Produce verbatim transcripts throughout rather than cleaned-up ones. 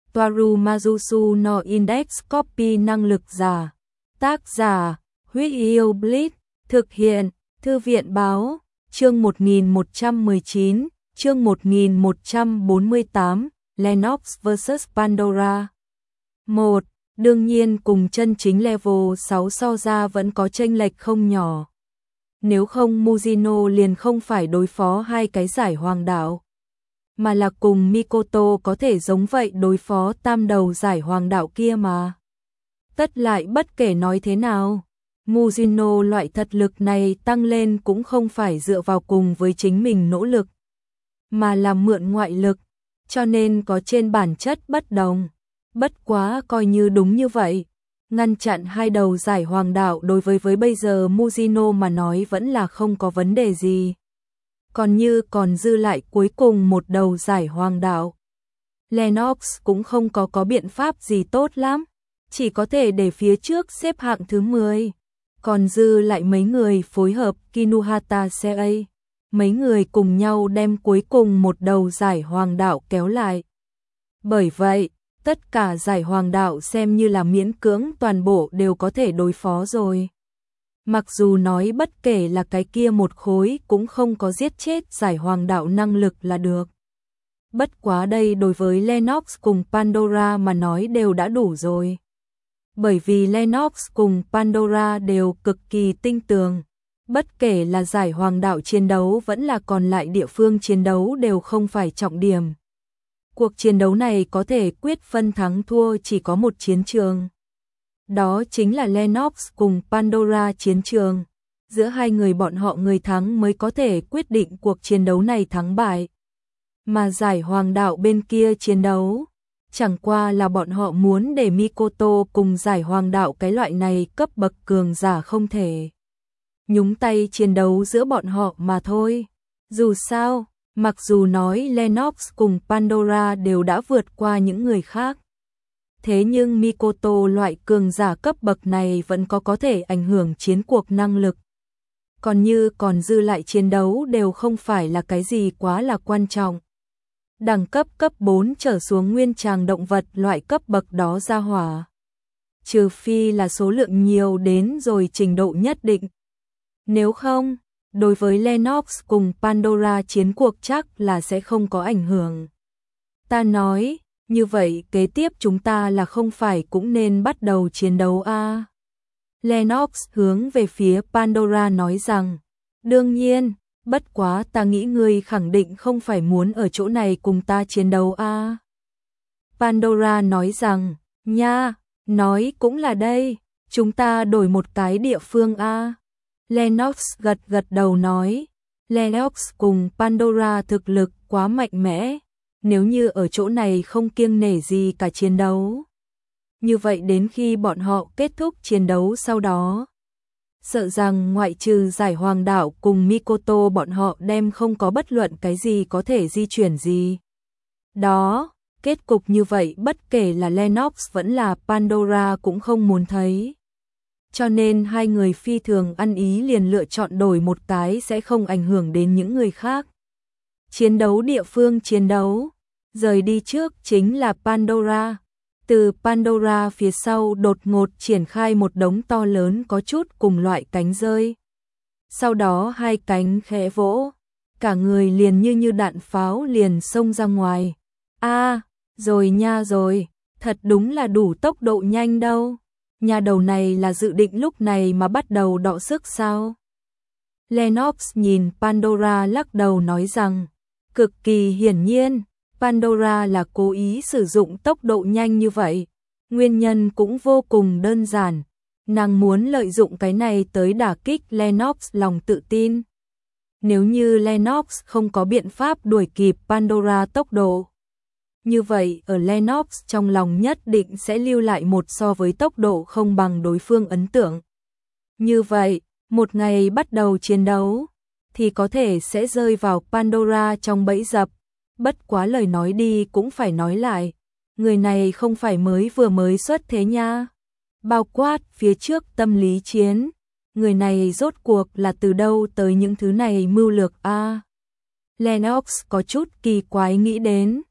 Toaru Majusu no Index Copy năng lực giả. Tác giả, Huyết Yêu Blitz, thực hiện, Thư viện báo, chương một nghìn một trăm mười chín, chương một nghìn một trăm bốn mươi tám, Lennox versus Pandora. một. Đương nhiên cùng chân chính level sáu so ra vẫn có chênh lệch không nhỏ. Nếu không Mujino liền không phải đối phó hai cái giải hoàng đạo, mà là cùng Mikoto có thể giống vậy đối phó tam đầu giải hoàng đạo kia mà. Tất lại bất kể nói thế nào, Mujino loại thật lực này tăng lên cũng không phải dựa vào cùng với chính mình nỗ lực, mà là mượn ngoại lực, cho nên có trên bản chất bất đồng. Bất quá coi như đúng như vậy, ngăn chặn hai đầu giải hoàng đạo đối với với bây giờ Mujino mà nói vẫn là không có vấn đề gì. Còn như còn dư lại cuối cùng một đầu giải hoàng đạo, Lennox cũng không có có biện pháp gì tốt lắm, chỉ có thể để phía trước xếp hạng thứ mười. Còn dư lại mấy người phối hợp Kinuhata Sei, mấy người cùng nhau đem cuối cùng một đầu giải hoàng đạo kéo lại. Bởi vậy, tất cả giải hoàng đạo xem như là miễn cưỡng toàn bộ đều có thể đối phó rồi. Mặc dù nói bất kể là cái kia một khối cũng không có giết chết giải hoàng đạo năng lực là được. Bất quá đây đối với Lennox cùng Pandora mà nói đều đã đủ rồi. Bởi vì Lennox cùng Pandora đều cực kỳ tinh tường. Bất kể là giải hoàng đạo chiến đấu vẫn là còn lại địa phương chiến đấu đều không phải trọng điểm. Cuộc chiến đấu này có thể quyết phân thắng thua chỉ có một chiến trường. Đó chính là Lennox cùng Pandora chiến trường. Giữa hai người bọn họ người thắng mới có thể quyết định cuộc chiến đấu này thắng bại. Mà giải hoàng đạo bên kia chiến đấu, chẳng qua là bọn họ muốn để Mikoto cùng giải hoàng đạo cái loại này cấp bậc cường giả không thể nhúng tay chiến đấu giữa bọn họ mà thôi. Dù sao, mặc dù nói Lennox cùng Pandora đều đã vượt qua những người khác, thế nhưng Mikoto loại cường giả cấp bậc này vẫn có có thể ảnh hưởng chiến cuộc năng lực. Còn như còn dư lại chiến đấu đều không phải là cái gì quá là quan trọng. Đẳng cấp cấp bốn trở xuống nguyên tràng động vật loại cấp bậc đó ra hỏa. Trừ phi là số lượng nhiều đến rồi trình độ nhất định. Nếu không, đối với Lennox cùng Pandora chiến cuộc chắc là sẽ không có ảnh hưởng. Ta nói, như vậy kế tiếp chúng ta là không phải cũng nên bắt đầu chiến đấu a? À? Lennox hướng về phía Pandora nói rằng, đương nhiên, bất quá ta nghĩ ngươi khẳng định không phải muốn ở chỗ này cùng ta chiến đấu a. À? Pandora nói rằng, nha, nói cũng là đây, chúng ta đổi một cái địa phương a. À? Lennox gật gật đầu nói, Lennox cùng Pandora thực lực quá mạnh mẽ, nếu như ở chỗ này không kiêng nể gì cả chiến đấu. Như vậy đến khi bọn họ kết thúc chiến đấu sau đó, sợ rằng ngoại trừ giải hoàng đạo cùng Mikoto bọn họ đem không có bất luận cái gì có thể di chuyển gì. Đó, kết cục như vậy bất kể là Lennox vẫn là Pandora cũng không muốn thấy. Cho nên hai người phi thường ăn ý liền lựa chọn đổi một cái sẽ không ảnh hưởng đến những người khác. Chiến đấu địa phương chiến đấu, rời đi trước chính là Pandora. Từ Pandora phía sau đột ngột triển khai một đống to lớn có chút cùng loại cánh rơi. Sau đó hai cánh khẽ vỗ, cả người liền như như đạn pháo liền xông ra ngoài. A, à, rồi nha rồi, thật đúng là đủ tốc độ nhanh đâu. Nhà đầu này là dự định lúc này mà bắt đầu đọ sức sao? Lennox nhìn Pandora lắc đầu nói rằng, cực kỳ hiển nhiên, Pandora là cố ý sử dụng tốc độ nhanh như vậy. Nguyên nhân cũng vô cùng đơn giản, nàng muốn lợi dụng cái này tới đả kích Lennox lòng tự tin. Nếu như Lennox không có biện pháp đuổi kịp Pandora tốc độ, như vậy ở Lennox trong lòng nhất định sẽ lưu lại một so với tốc độ không bằng đối phương ấn tượng. Như vậy, một ngày bắt đầu chiến đấu, thì có thể sẽ rơi vào Pandora trong bẫy dập. Bất quá lời nói đi cũng phải nói lại, người này không phải mới vừa mới xuất thế nha. Bao quát phía trước tâm lý chiến, người này rốt cuộc là từ đâu tới những thứ này mưu lược a? À, Lennox có chút kỳ quái nghĩ đến.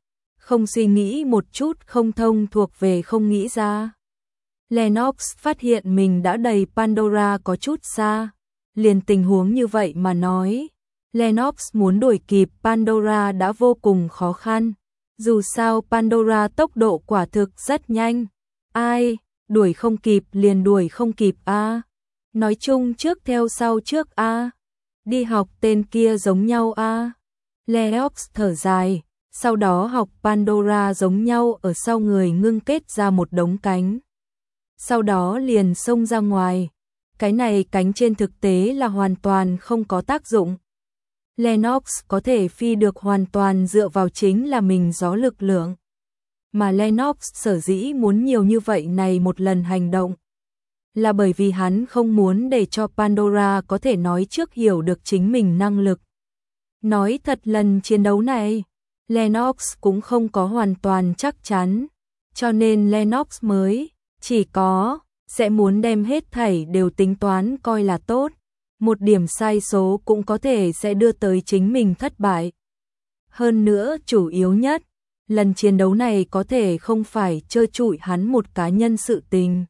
không suy nghĩ một chút không thông thuộc về không nghĩ ra. Lennox phát hiện mình đã đầy Pandora có chút xa, liền tình huống như vậy mà nói. Lennox muốn đuổi kịp Pandora đã vô cùng khó khăn, dù sao Pandora tốc độ quả thực rất nhanh. Ai, đuổi không kịp liền đuổi không kịp a. À. Nói chung trước theo sau trước a. À. Đi học tên kia giống nhau a. À. Lennox thở dài, sau đó học Pandora giống nhau ở sau người ngưng kết ra một đống cánh. Sau đó liền xông ra ngoài. Cái này cánh trên thực tế là hoàn toàn không có tác dụng. Lennox có thể phi được hoàn toàn dựa vào chính là mình gió lực lượng. Mà Lennox sở dĩ muốn nhiều như vậy này một lần hành động, là bởi vì hắn không muốn để cho Pandora có thể nói trước hiểu được chính mình năng lực. Nói thật lần chiến đấu này, Lennox cũng không có hoàn toàn chắc chắn, cho nên Lennox mới chỉ có sẽ muốn đem hết thảy đều tính toán coi là tốt. Một điểm sai số cũng có thể sẽ đưa tới chính mình thất bại. Hơn nữa chủ yếu nhất, lần chiến đấu này có thể không phải trơ trụi hắn một cá nhân sự tình.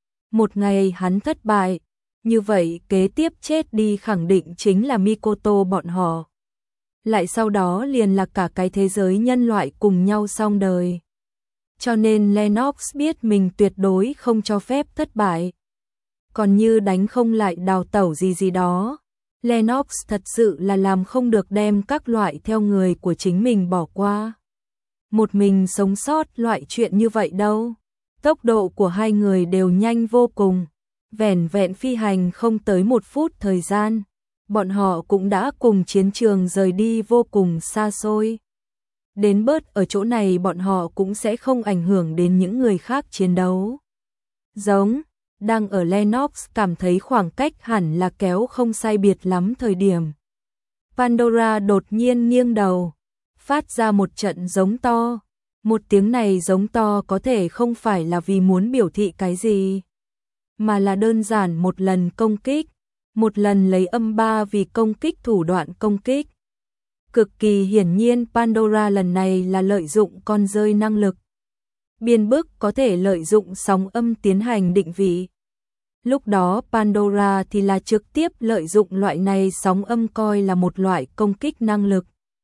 Một ngày hắn thất bại, như vậy kế tiếp chết đi khẳng định chính là Mikoto bọn họ. Lại sau đó liền là cả cái thế giới nhân loại cùng nhau xong đời. Cho nên Lennox biết mình tuyệt đối không cho phép thất bại. Còn như đánh không lại đào tẩu gì gì đó, Lennox thật sự là làm không được đem các loại theo người của chính mình bỏ qua. Một mình sống sót loại chuyện như vậy đâu. Tốc độ của hai người đều nhanh vô cùng, vẻn vẹn phi hành không tới một phút thời gian, bọn họ cũng đã cùng chiến trường rời đi vô cùng xa xôi. Đến bớt ở chỗ này bọn họ cũng sẽ không ảnh hưởng đến những người khác chiến đấu. Giống, đang ở Lennox cảm thấy khoảng cách hẳn là kéo không sai biệt lắm thời điểm. Pandora đột nhiên nghiêng đầu, phát ra một trận giống to. Một tiếng này giống to có thể không phải là vì muốn biểu thị cái gì, mà là đơn giản một lần công kích, một lần lấy âm ba vì công kích thủ đoạn công kích. Cực kỳ hiển nhiên Pandora lần này là lợi dụng con rơi năng lực. Biên bức có thể lợi dụng sóng âm tiến hành định vị. Lúc đó Pandora thì là trực tiếp lợi dụng loại này sóng âm coi là một loại công kích năng lực.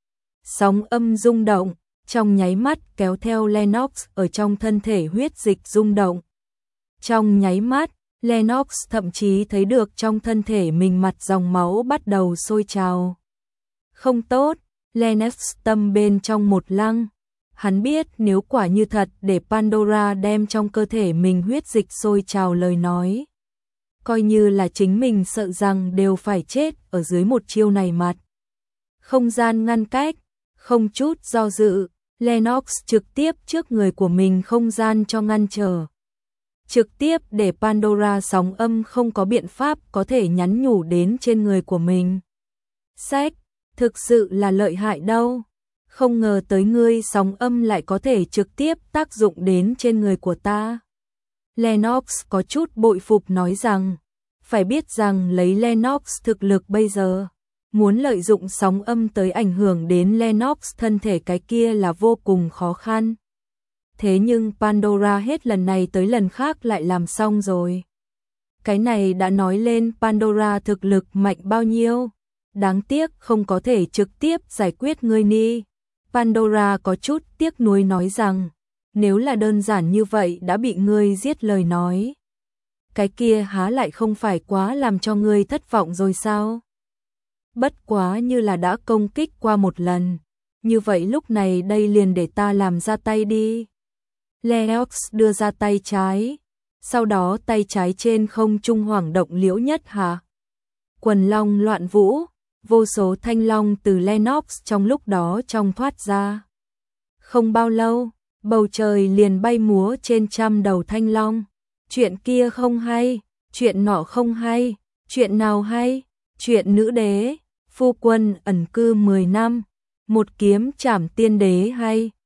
Sóng âm rung động, trong nháy mắt kéo theo Lennox ở trong thân thể huyết dịch rung động. Trong nháy mắt, Lennox thậm chí thấy được trong thân thể mình mặt dòng máu bắt đầu sôi trào. Không tốt, Lennox tâm bên trong một lăng. Hắn biết nếu quả như thật để Pandora đem trong cơ thể mình huyết dịch sôi trào lời nói, coi như là chính mình sợ rằng đều phải chết ở dưới một chiêu này mặt. Không gian ngăn cách, không chút do dự, Lennox trực tiếp trước người của mình không gian cho ngăn trở. Trực tiếp để Pandora sóng âm không có biện pháp có thể nhắn nhủ đến trên người của mình. Sách, thực sự là lợi hại đâu. Không ngờ tới ngươi sóng âm lại có thể trực tiếp tác dụng đến trên người của ta. Lennox có chút bội phục nói rằng, phải biết rằng lấy Lennox thực lực bây giờ, muốn lợi dụng sóng âm tới ảnh hưởng đến Lennox thân thể cái kia là vô cùng khó khăn. Thế nhưng Pandora hết lần này tới lần khác lại làm xong rồi. Cái này đã nói lên Pandora thực lực mạnh bao nhiêu. Đáng tiếc không có thể trực tiếp giải quyết ngươi ni. Pandora có chút tiếc nuối nói rằng, nếu là đơn giản như vậy đã bị ngươi giết lời nói, cái kia há lại không phải quá làm cho ngươi thất vọng rồi sao? Bất quá như là đã công kích qua một lần, như vậy lúc này đây liền để ta làm ra tay đi. Lennox đưa ra tay trái, sau đó tay trái trên không trung hoảng động liễu nhất hạ. Quần long loạn vũ, vô số thanh long từ Lennox trong lúc đó trong thoát ra. Không bao lâu, bầu trời liền bay múa trên trăm đầu thanh long. Chuyện kia không hay, chuyện nọ không hay, chuyện nào hay, chuyện nữ đế, phu quân ẩn cư mười năm, một kiếm trảm tiên đế hay.